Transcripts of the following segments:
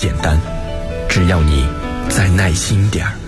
简单，只要你再耐心点儿。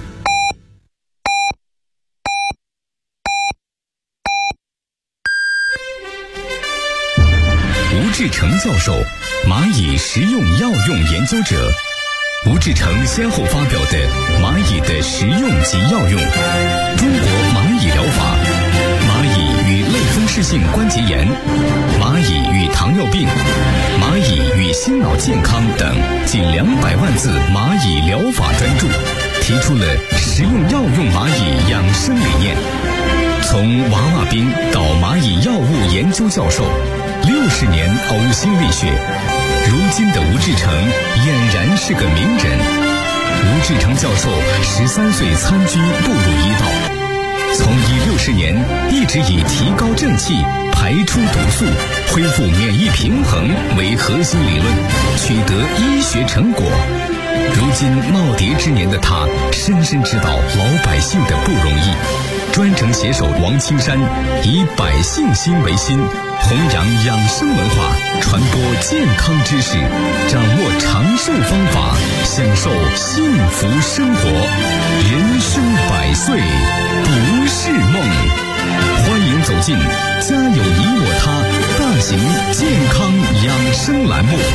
吴志成教授，蚂蚁食用药用研究者。吴志成先后发表的《蚂蚁的食用及药用》、《中国蚂蚁疗法》、《蚂蚁与类风湿性关节炎》、《蚂蚁与糖尿病》、《蚂蚁与心脑健康》等近200万字蚂蚁疗法专著，提出了食用药用蚂蚁养生理念。从娃娃兵到蚂蚁药物研究教授，60年呕心沥血，如今的吴志成俨然是个名人。吴志成教授13岁参军步入医道，从医60年一直以提高正气、排出毒素、恢复免疫平衡为核心理论，取得医学成果。如今耄耋之年的他，深深知道老百姓的不容易。专程携手王青山，以百姓心为心，弘扬养生文化，传播健康知识，掌握长寿方法，享受幸福生活。人生100岁不是梦。欢迎走进家有你我他大型健康养生栏目。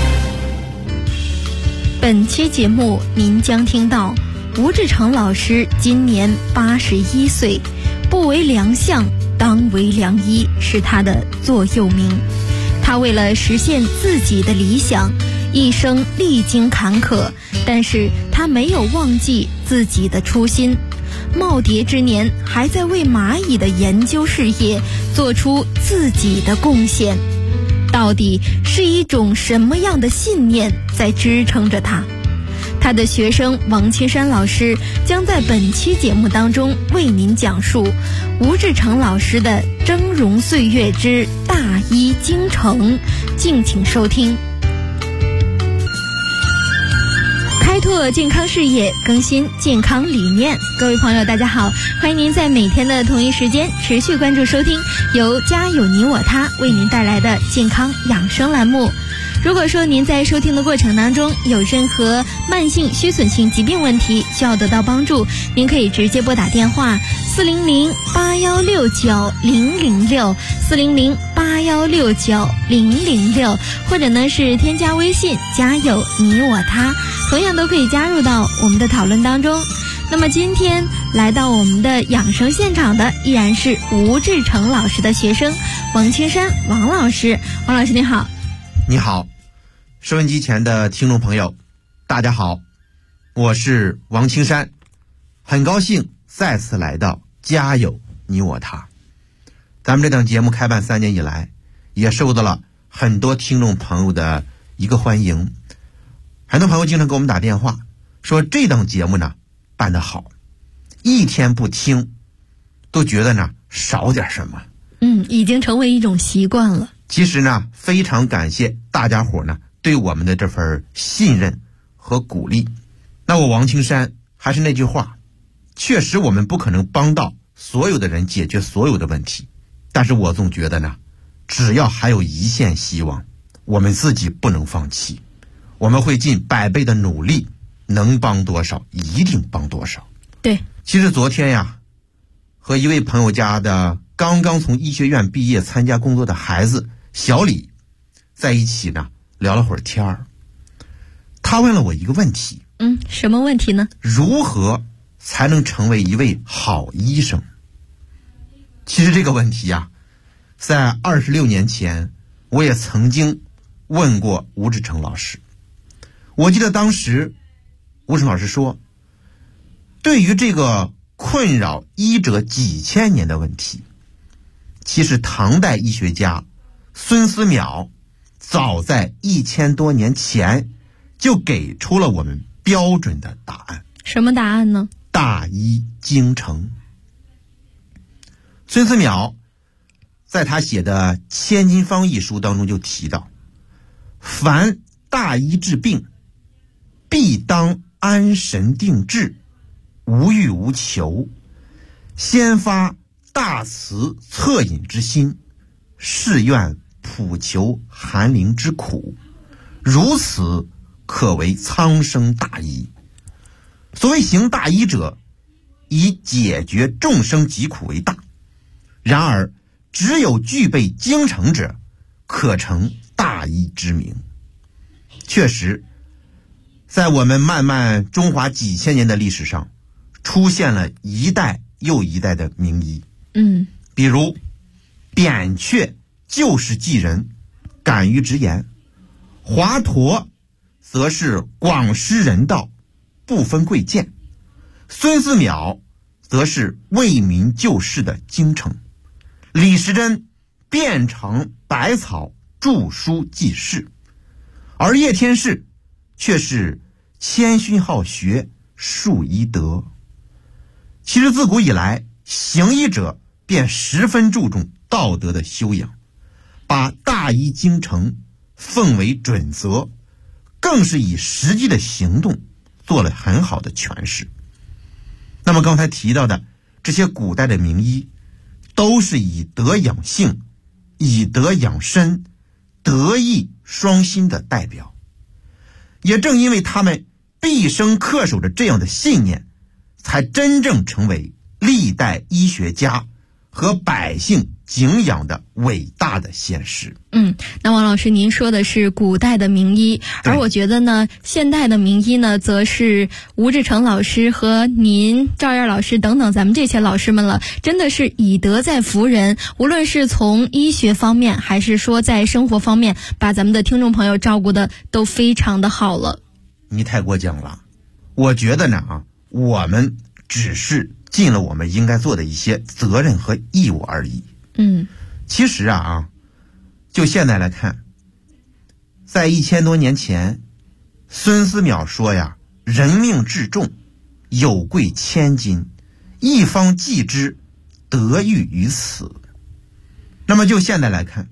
本期节目您将听到吴志成老师今年81岁，不为良相，当为良医是他的座右铭。他为了实现自己的理想，一生历经坎坷，但是他没有忘记自己的初心。耄耋之年，还在为蚂蚁的研究事业做出自己的贡献。到底是一种什么样的信念在支撑着他？他的学生王青山老师将在本期节目当中为您讲述吴志成老师的峥嵘岁月之大医精诚，敬请收听。开拓健康事业，更新健康理念。各位朋友大家好，欢迎您在每天的同一时间持续关注收听由家有你我他为您带来的健康养生栏目。如果说您在收听的过程当中有任何慢性虚损性疾病问题需要得到帮助，您可以直接拨打电话400-8169-006 400-8169-006，或者呢是添加微信家有你我他，同样都可以加入到我们的讨论当中。那么今天来到我们的养生现场的依然是吴志成老师的学生王青山王老师。王老师你好。 你好，收音机前的听众朋友大家好，我是王青山，很高兴再次来到家有你我他。咱们这档节目开办3年以来，也受到了很多听众朋友的一个欢迎。很多朋友经常给我们打电话说这档节目呢办得好，一天不听都觉得呢少点什么。 已经成为一种习惯了。 其实呢，非常感谢大家伙呢对我们的这份信任和鼓励。那我王青山还是那句话，确实我们不可能帮到所有的人解决所有的问题，但是我总觉得呢，只要还有一线希望，我们自己不能放弃，我们会尽100倍的努力，能帮多少一定帮多少。 对， 其实昨天呀，和一位朋友家的刚刚从医学院毕业参加工作的孩子小李在一起呢聊了会儿天儿。他问了我一个问题。 什么问题呢？ 如何才能成为一位好医生？其实这个问题呀，在26年前我也曾经问过吴志成老师。我记得当时吴志成老师说，对于这个困扰医者几千年的问题，其实唐代医学家孙思邈早在1000多年前就给出了我们标准的答案。 什么答案呢？ 大医精诚。孙思邈在他写的《千金方》一书当中就提到，凡大医治病，必当安神定志，无欲无求，先发大慈恻隐之心，誓愿普求寒灵之苦，如此可为苍生大医。所谓行大医者，以解决众生疾苦为大，然而只有具备精诚者，可成大医之名。确实，在我们漫漫中华几千年的历史上，出现了一代又一代的名医。比如扁鹊就是济人，敢于直言；华佗则是广施人道，不分贵贱；孙思邈则是为民救世的精诚；李时珍遍尝百草，著书济世；而叶天士却是谦逊好学，述医德。其实自古以来，行医者便十分注重道德的修养，把大医精诚奉为准则，更是以实际的行动做了很好的诠释。那么刚才提到的这些古代的名医，都是以德养性，以德养身，德艺双馨的代表。也正因为他们毕生恪守着这样的信念，才真正成为历代医学家和百姓敬仰的伟大的先师。 那王老师您说的是古代的名医，而我觉得呢，现代的名医呢，则是吴志诚老师和您赵燕老师等等咱们这些老师们了，真的是以德在服人，无论是从医学方面还是说在生活方面，把咱们的听众朋友照顾的都非常的好了。 你太过奖了，我觉得呢我们只是尽了我们应该做的一些责任和义务而已。其实就现在来看，在1000多年前，孙思邈说呀，人命至重，有贵千金，一方济之，得欲于此。那么就现在来看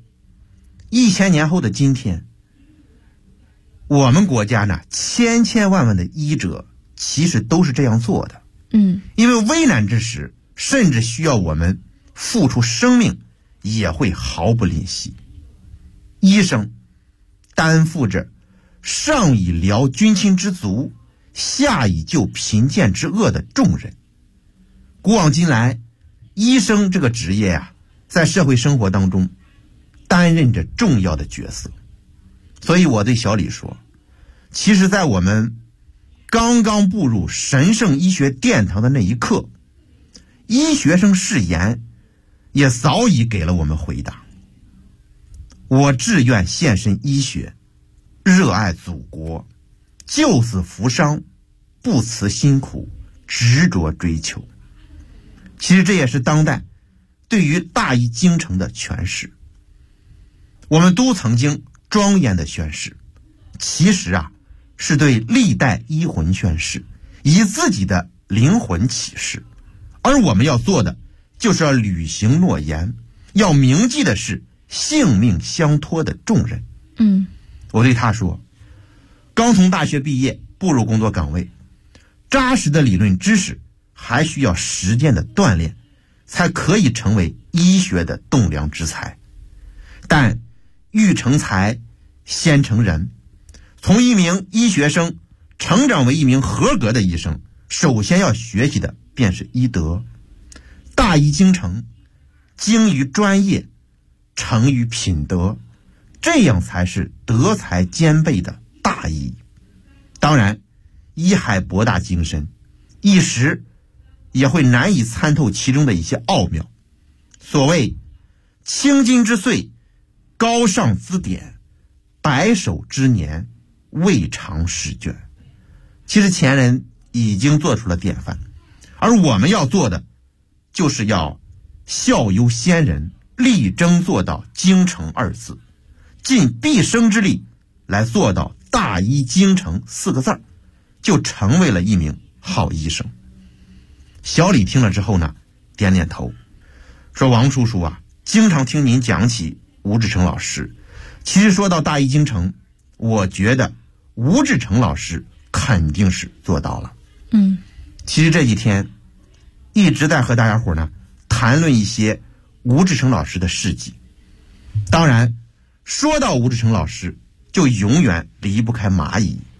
，1000年后的今天，我们国家呢，千千万万的医者其实都是这样做的。因为危难之时，甚至需要我们付出生命，也会毫不吝惜。医生担负着上以疗军亲之足，下以救贫贱之厄的重任。古往今来，医生这个职业在社会生活当中担任着重要的角色。所以我对小李说，其实在我们刚刚步入神圣医学殿堂的那一刻，医学生誓言也早已给了我们回答。我志愿献身医学，热爱祖国，救死扶伤，不辞辛苦，执着追求。其实这也是当代对于大医精诚的诠释。我们都曾经庄严的宣誓，其实是对历代医魂宣誓，以自己的灵魂起誓。而我们要做的就是要履行诺言，要铭记的是性命相托的重任。我对他说，刚从大学毕业，步入工作岗位，扎实的理论知识还需要实践的锻炼，才可以成为医学的栋梁之才。但欲成才，先成人。从一名医学生成长为一名合格的医生，首先要学习的便是医德。大医精诚，精于专业，诚于品德，这样才是德才兼备的大医。当然，医海博大精深，一时也会难以参透其中的一些奥妙。所谓青金之岁，高尚资典，白首之年，未尝试卷。其实前人已经做出了典范，而我们要做的就是要效尤先人，力争做到精诚二字，尽毕生之力来做到大医精诚4个字，就成为了一名好医生。小李听了之后呢，点点头，说王叔叔经常听您讲起吴志诚老师，其实说到大医精诚，我觉得吴志诚老师肯定是做到了。其实这几天一直在和大家伙呢谈论一些吴志诚老师的事迹。当然说到吴志诚老师，就永远离不开蚂蚁。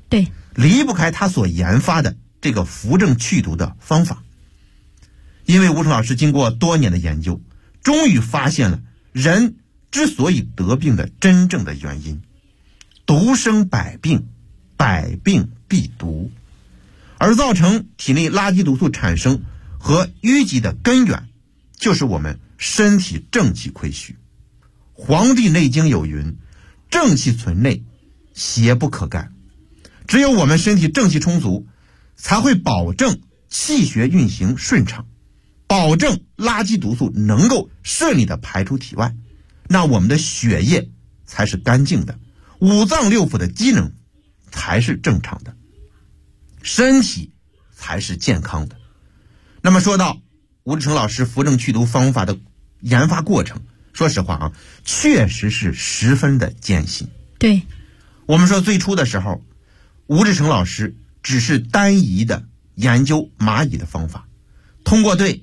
对， 离不开他所研发的这个扶正祛毒的方法。因为吴成老师经过多年的研究，终于发现了人之所以得病的真正的原因。毒生百病，百病必毒，而造成体内垃圾毒素产生和淤积的根源，就是我们身体正气亏虚。黄帝内经有云，正气存内，邪不可干。只有我们身体正气充足，才会保证气血运行顺畅，保证垃圾毒素能够顺利的排出体外，那我们的血液才是干净的，五脏六腑的机能才是正常的，身体才是健康的。那么说到吴志诚老师扶正祛毒方法的研发过程，说实话啊，确实是十分的艰辛。 对， 我们说最初的时候，吴志诚老师只是单一的研究蚂蚁的方法，通过对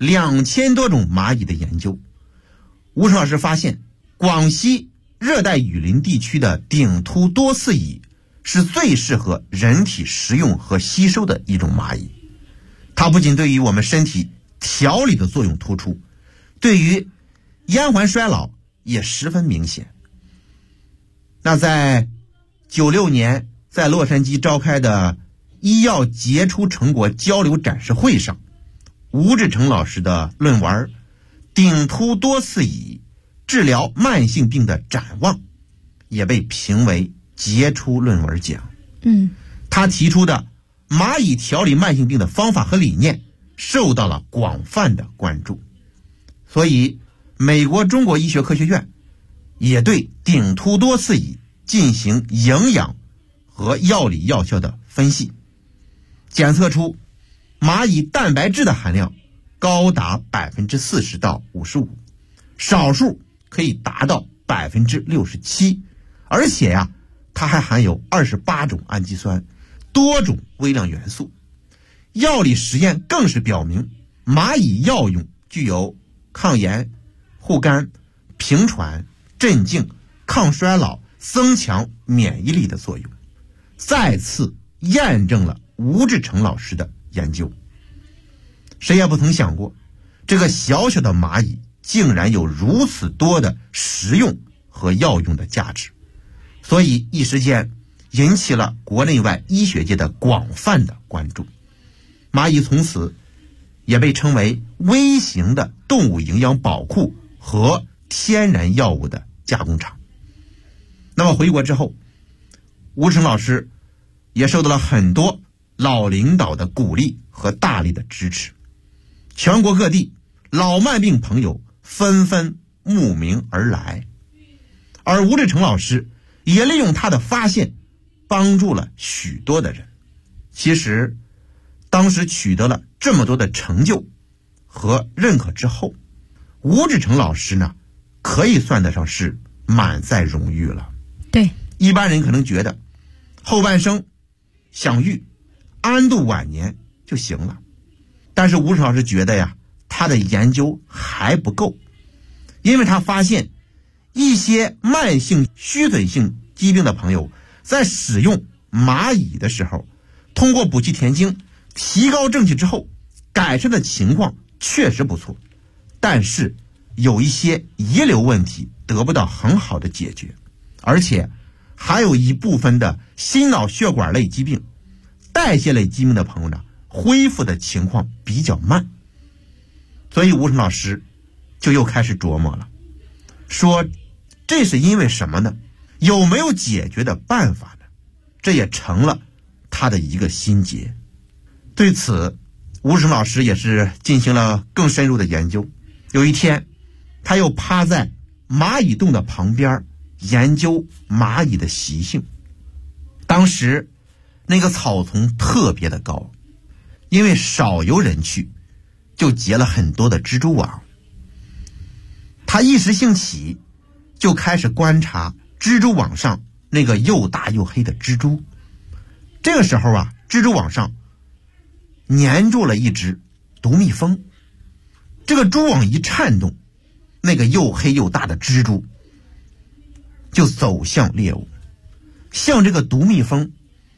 2000多种蚂蚁的研究，吴志诚老师发现广西热带雨林地区的顶突多刺蚁是最适合人体食用和吸收的一种蚂蚁。它不仅对于我们身体调理的作用突出，对于咽环衰老也十分明显。那在96年在洛杉矶召开的医药杰出成果交流展示会上，吴志诚老师的论文《顶突多刺蚁治疗慢性病的展望》也被评为杰出论文奖。他提出的蚂蚁调理慢性病的方法和理念受到了广泛的关注，所以美国中国医学科学院也对顶突多刺蚁进行营养和药理药效的分析，检测出蚂蚁蛋白质的含量高达40%到55%，少数可以达到67%，而且呀，它还含有28种氨基酸，多种微量元素。药理实验更是表明，蚂蚁药用具有抗炎、护肝、平喘、镇静、抗衰老、增强免疫力的作用，再次验证了吴志诚老师的研究。谁也不曾想过，这个小小的蚂蚁竟然有如此多的食用和药用的价值，所以一时间引起了国内外医学界的广泛的关注。蚂蚁从此也被称为微型的动物营养宝库和天然药物的加工厂。那么回国之后，吴志诚老师也受到了很多老领导的鼓励和大力的支持，全国各地老慢病朋友纷纷慕名而来，而吴志诚老师也利用他的发现帮助了许多的人。其实当时取得了这么多的成就和认可之后，吴志诚老师呢，可以算得上是满载荣誉了。 对， 一般人可能觉得后半生享誉安度晚年就行了，但是吴志诚老师觉得呀，他的研究还不够，因为他发现一些慢性虚损性疾病的朋友在使用蚂蚁的时候，通过补气填精提高正气之后，改善的情况确实不错，但是有一些遗留问题得不到很好的解决，而且还有一部分的心脑血管类疾病、代谢类疾病的朋友呢，恢复的情况比较慢。所以吴志诚老师就又开始琢磨了，说这是因为什么呢？有没有解决的办法呢？这也成了他的一个心结。对此，吴志诚老师也是进行了更深入的研究。有一天，他又趴在蚂蚁洞的旁边研究蚂蚁的习性。当时那个草丛特别的高，因为少有人去，就结了很多的蜘蛛网。他一时兴起，就开始观察蜘蛛网上那个又大又黑的蜘蛛。这个时候啊，蜘蛛网上粘住了一只毒蜜蜂。这个蛛网一颤动，那个又黑又大的蜘蛛就走向猎物，向这个毒蜜蜂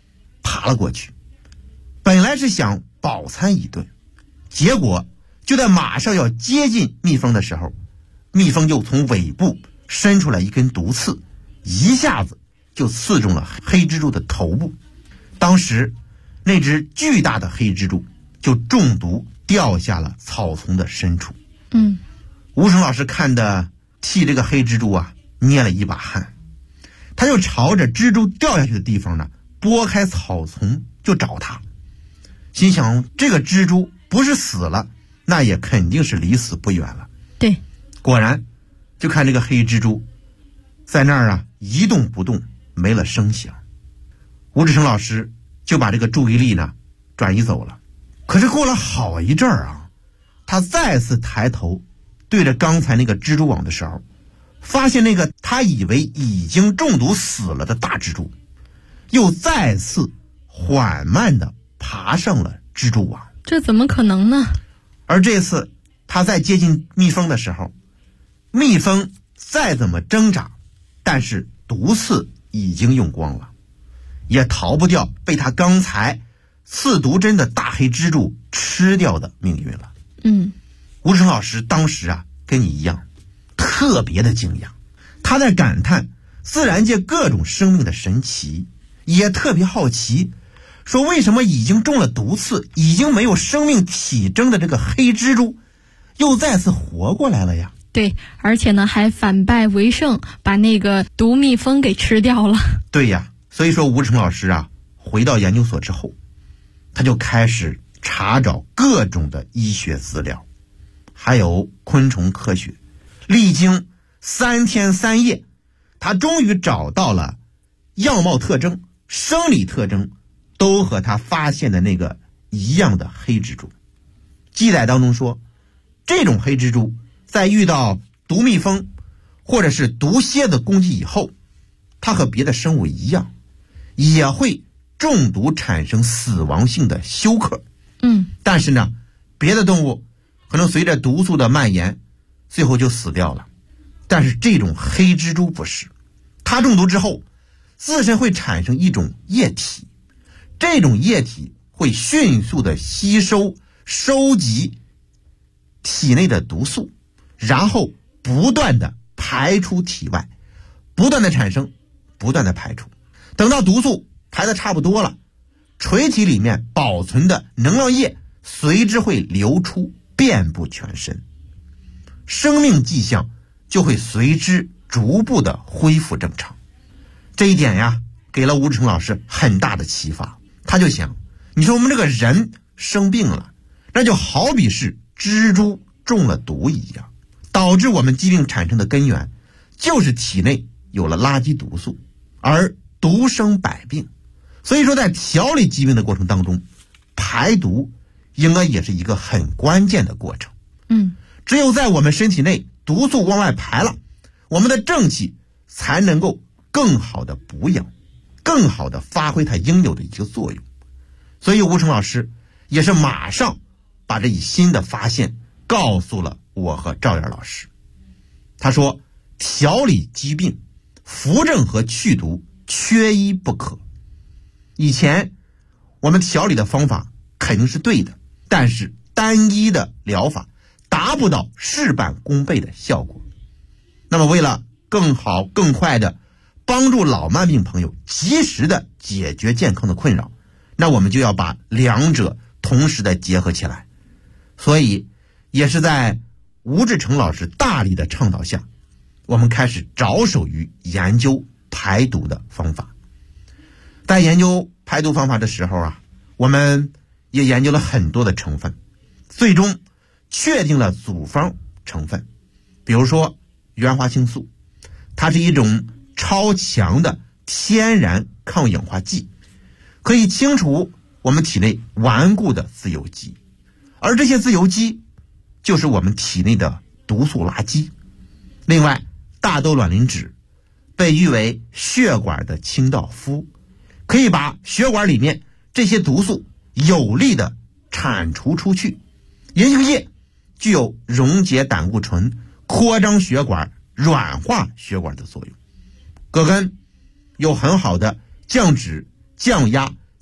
爬了过去，本来是想饱餐一顿，结果就在马上要接近蜜蜂的时候，蜜蜂就从尾部伸出来一根毒刺，一下子就刺中了黑蜘蛛的头部。当时那只巨大的黑蜘蛛就中毒掉下了草丛的深处。吴成老师看的替这个黑蜘蛛啊捏了一把汗，他就朝着蜘蛛掉下去的地方呢拨开草丛就找它，心想这个蜘蛛不是死了，那也肯定是离死不远了。 对， 果然就看这个黑蜘蛛在那儿啊一动不动，没了声响。吴志成老师就把这个注意力呢转移走了。可是过了好一阵儿啊，他再次抬头对着刚才那个蜘蛛网的时候，发现那个他以为已经中毒死了的大蜘蛛又再次缓慢地爬上了蜘蛛网。 这怎么可能呢？ 而这次他在接近蜜蜂的时候，蜜蜂再怎么挣扎，但是毒刺已经用光了，也逃不掉被他刚才刺毒针的大黑蜘蛛吃掉的命运了。吴成老师当时啊跟你一样特别的惊讶，他在感叹自然界各种生命的神奇，也特别好奇，说为什么已经中了毒刺，已经没有生命体征的这个黑蜘蛛又再次活过来了呀？ 对，而且呢还反败为胜，把那个毒蜜蜂给吃掉了。 对呀，所以说吴成老师啊回到研究所之后，他就开始查找各种的医学资料，还有昆虫科学。历经3天3夜，他终于找到了样貌特征、生理特征都和他发现的那个一样的黑蜘蛛。记载当中说，这种黑蜘蛛在遇到毒蜜蜂或者是毒蝎子攻击以后，它和别的生物一样，也会中毒产生死亡性的休克。但是呢，别的动物可能随着毒素的蔓延最后就死掉了，但是这种黑蜘蛛不是，它中毒之后自身会产生一种液体，这种液体会迅速的吸收收集体内的毒素，然后不断的排出体外，不断的产生，不断的排出。等到毒素排的差不多了，垂体里面保存的能量液随之会流出，遍布全身，生命迹象就会随之逐步的恢复正常。这一点呀给了吴志成老师很大的启发。他就想，你说我们这个人生病了，那就好比是蜘蛛中了毒一样，导致我们疾病产生的根源就是体内有了垃圾毒素，而毒生百病。所以说在调理疾病的过程当中，排毒应该也是一个很关键的过程。只有在我们身体内毒素往外排了，我们的正气才能够更好的补养，更好的发挥它应有的一个作用。所以吴成老师也是马上把这一新的发现告诉了我和赵岩老师。他说，调理疾病，扶正和去毒缺一不可。以前我们调理的方法肯定是对的，但是单一的疗法达不到事半功倍的效果。那么为了更好更快的帮助老慢病朋友及时的解决健康的困扰，那我们就要把两者同时的结合起来。所以也是在吴志成老师大力的倡导下，我们开始着手于研究排毒的方法。在研究排毒方法的时候啊，我们也研究了很多的成分，最终确定了组方成分。比如说原花青素，它是一种超强的天然抗氧化剂，可以清除我们体内顽固的自由基，而这些自由基就是我们体内的毒素垃圾。另外，大豆卵磷脂被誉为血管的清道夫，可以把血管里面这些毒素有力的铲除出去。银杏叶具有溶解胆固醇、扩张血管、软化血管的作用。葛根有很好的降脂、降压、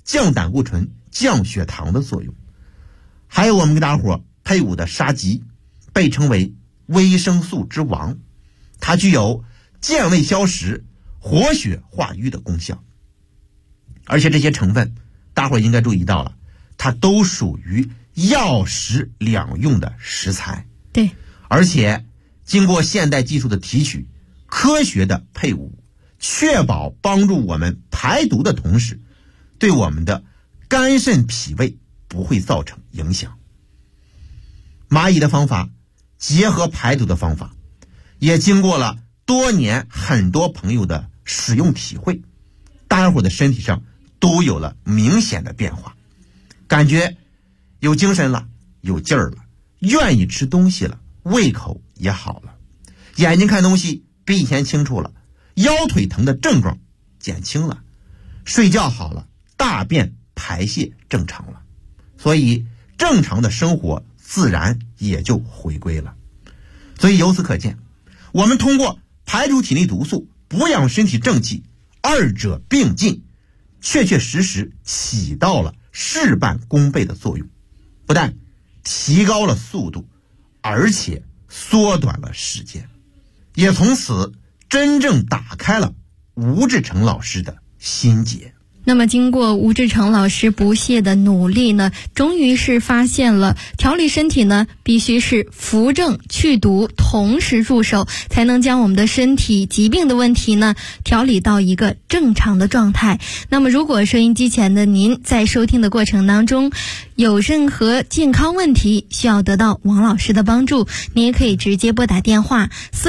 降胆固醇、降血糖的作用。还有我们给大伙配伍的沙棘，被称为维生素之王，它具有健胃消食、活血化瘀的功效。而且这些成分大伙应该注意到了，它都属于药食两用的食材。 对， 而且经过现代技术的提取，科学的配伍，确保帮助我们排毒的同时，对我们的肝肾脾胃不会造成影响。蚂蚁的方法结合排毒的方法，也经过了多年很多朋友的使用体会，大家伙的身体上都有了明显的变化，感觉有精神了，有劲儿了，愿意吃东西了，胃口也好了，眼睛看东西比以前清楚了，腰腿疼的症状减轻了，睡觉好了，大便排泄正常了，所以正常的生活自然也就回归了。所以由此可见，我们通过排除体内毒素，补养身体正气，二者并进，确确实实起到了事半功倍的作用，不但提高了速度，而且缩短了时间，也从此真正打开了吴志成老师的心结。 那么经过吴志成老师不懈的努力呢，终于是发现了调理身体呢必须是扶正祛毒同时入手，才能将我们的身体疾病的问题呢调理到一个正常的状态。那么如果收音机前的您在收听的过程当中有任何健康问题需要得到王老师的帮助，您也可以直接拨打电话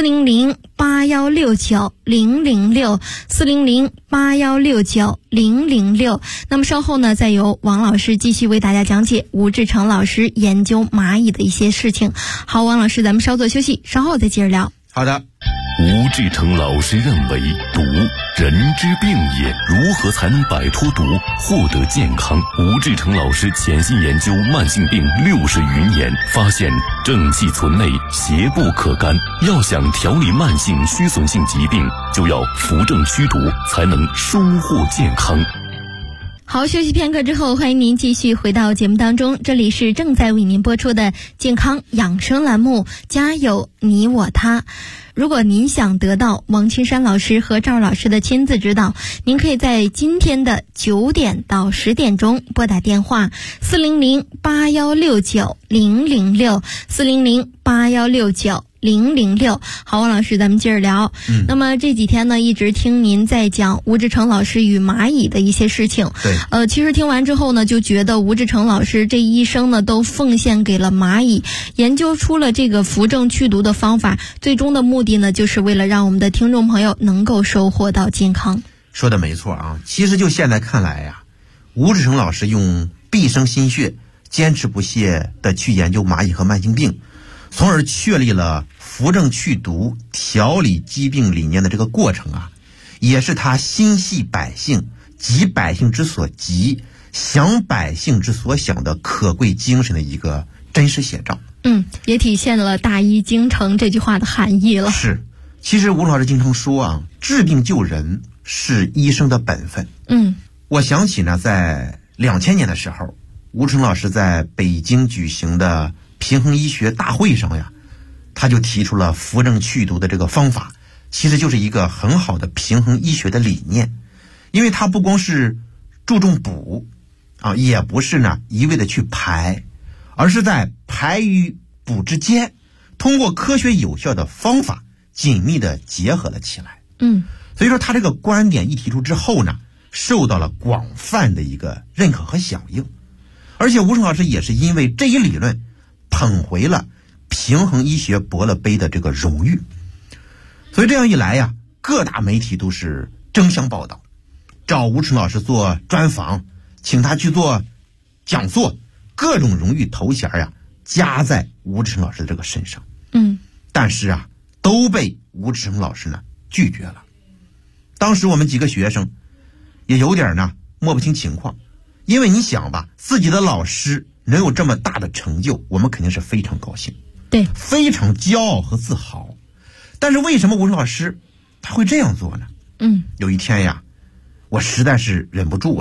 400-8169-006 400-8169-006。那么稍后呢，再由王老师继续为大家讲解吴志成老师研究蚂蚁的一些事情。好，王老师，咱们稍作休息，稍后再接着聊。 好的。 吴志成老师认为，毒人之病也，如何才能摆脱毒，获得健康？吴志成老师潜心研究慢性病60余年，发现正气存内，邪不可干。要想调理慢性虚损性疾病，就要扶正祛毒，才能收获健康。 好，休息片刻之后，欢迎您继续回到节目当中，这里是正在为您播出的健康养生栏目，家有你我他。如果您想得到王青山老师和赵老师的亲自指导，您可以在今天的9点到10点钟拨打电话400-8169-006 400-8169-006。好，王老师，咱们接着聊。那么这几天呢，一直听您在讲吴志成老师与蚂蚁的一些事情。 对， 其实听完之后呢，就觉得吴志成老师这一生呢，都奉献给了蚂蚁，研究出了这个扶正祛毒的方法，最终的目的呢，就是为了让我们的听众朋友能够收获到健康。 说的没错啊，其实就现在看来呀，吴志成老师用毕生心血，坚持不懈的去研究蚂蚁和慢性病，从而确立了扶正祛毒、调理疾病理念的这个过程啊，也是他心系百姓、急百姓之所急、想百姓之所想的可贵精神的一个真实写照。 也体现了大医精诚这句话的含义了。 是，其实吴老师经常说啊，治病救人是医生的本分。我想起呢，在2000年的时候，吴志成老师在北京举行的平衡医学大会上呀，他就提出了扶正祛毒的这个方法，其实就是一个很好的平衡医学的理念。因为它不光是注重补啊，也不是呢一味的去排，而是在排与补之间，通过科学有效的方法紧密的结合了起来。所以说他这个观点一提出之后呢，受到了广泛的一个认可和响应。而且吴志成老师也是因为这一理论捧回了平衡医学伯乐杯的这个荣誉。所以这样一来呀，各大媒体都是争相报道，找吴志成老师做专访，请他去做讲座，各种荣誉头衔呀加在吴志成老师的这个身上。但是啊，都被吴志成老师呢拒绝了。当时我们几个学生也有点呢摸不清情况，因为你想吧，自己的老师能有这么大的成就，我们肯定是非常高兴， 对， 非常骄傲和自豪。但是为什么吴志成老师他会这样做呢？有一天呀，我实在是忍不住了，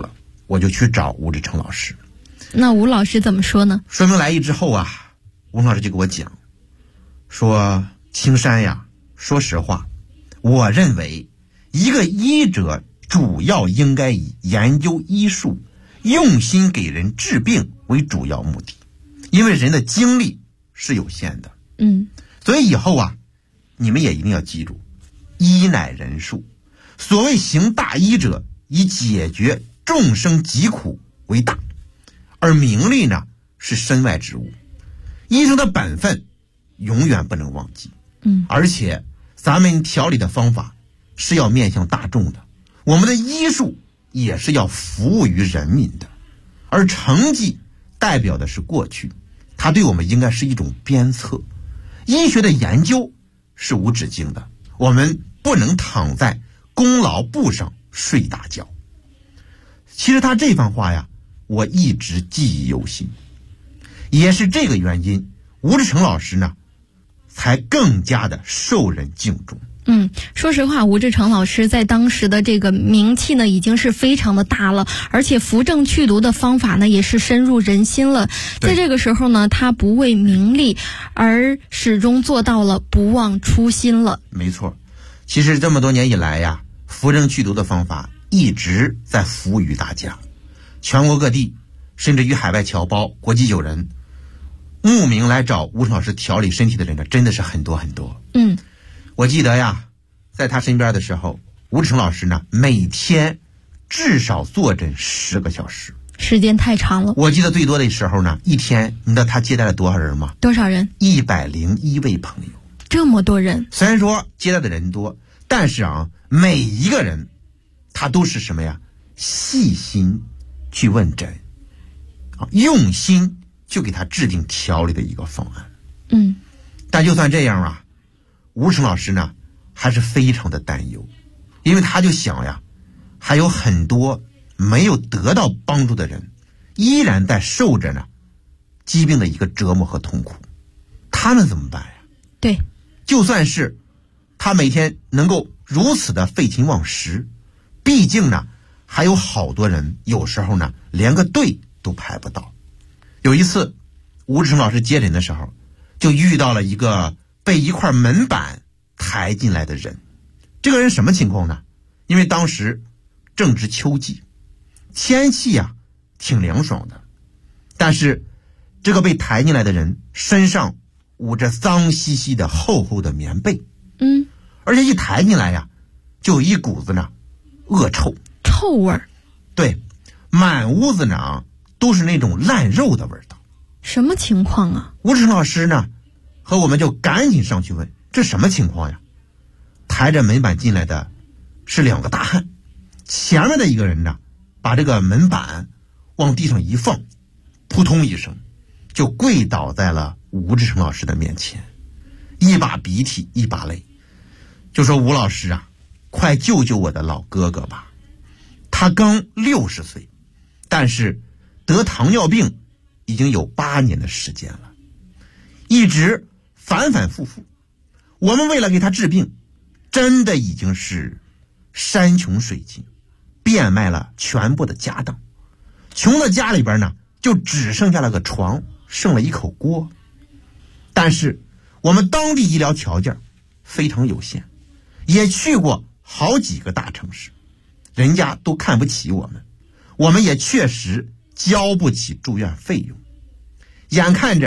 我就去找吴志成老师。 那吴老师怎么说呢？ 说明来意之后啊，吴老师就给我讲说，青山呀，说实话，我认为一个医者主要应该以研究医术，用心给人治病为主要目的，因为人的精力是有限的。所以以后啊，你们也一定要记住，医乃人术。所谓行大医者，以解决众生疾苦为大，而名利呢，是身外之物。医生的本分永远不能忘记。而且咱们调理的方法是要面向大众的，我们的医术也是要服务于人民的。而成绩代表的是过去，它对我们应该是一种鞭策。医学的研究是无止境的，我们不能躺在功劳簿上睡大觉。其实他这番话呀，我一直记忆犹新。也是这个原因，吴志成老师呢，才更加的受人敬重。 说实话，吴志成老师在当时的这个名气呢，已经是非常的大了，而且扶正祛毒的方法呢，也是深入人心了。在这个时候呢，他不为名利，而始终做到了不忘初心了。 没错，其实这么多年以来呀，扶正祛毒的方法一直在服务于大家，全国各地，甚至于海外侨胞、国际友人，慕名来找吴老师调理身体的人呢，真的是很多很多。我记得呀，在他身边的时候，吴志成老师呢，每天至少坐诊10个小时， 时间太长了。 我记得最多的时候呢，一天你知道他接待了多少人吗？ 多少人 ？101位朋友。 这么多人。 虽然说接待的人多，但是啊，每一个人他都是什么呀？细心去问诊，用心就给他制定调理的一个方案。但就算这样啊，吴志成老师呢，还是非常的担忧，因为他就想呀，还有很多没有得到帮助的人，依然在受着呢疾病的一个折磨和痛苦，他们怎么办呀？ 对， 就算是他每天能够如此的废寝忘食，毕竟呢，还有好多人有时候呢，连个队都排不到。有一次，吴志成老师接诊的时候，就遇到了一个被一块门板抬进来的人。这个人什么情况呢？因为当时正值秋季，天气呀挺凉爽的，但是这个被抬进来的人身上捂着脏兮兮的厚厚的棉被，而且一抬进来呀，就有一股子呢恶臭味儿。 对，满屋子呢都是那种烂肉的味道。 什么情况啊？ 吴志成老师呢和我们就赶紧上去问，这什么情况呀？抬着门板进来的是2个大汉，前面的一个人呢把这个门板往地上一放，扑通一声就跪倒在了吴志成老师的面前，一把鼻涕一把泪，就说：“吴老师啊，快救救我的老哥哥吧，他刚60岁，但是得糖尿病已经有8年的时间了，一直反反复复，我们为了给他治病，真的已经是山穷水尽，变卖了全部的家当，穷的家里边呢就只剩下了个床，剩了一口锅。但是我们当地医疗条件非常有限，也去过好几个大城市，人家都看不起我们，我们也确实交不起住院费用。眼看着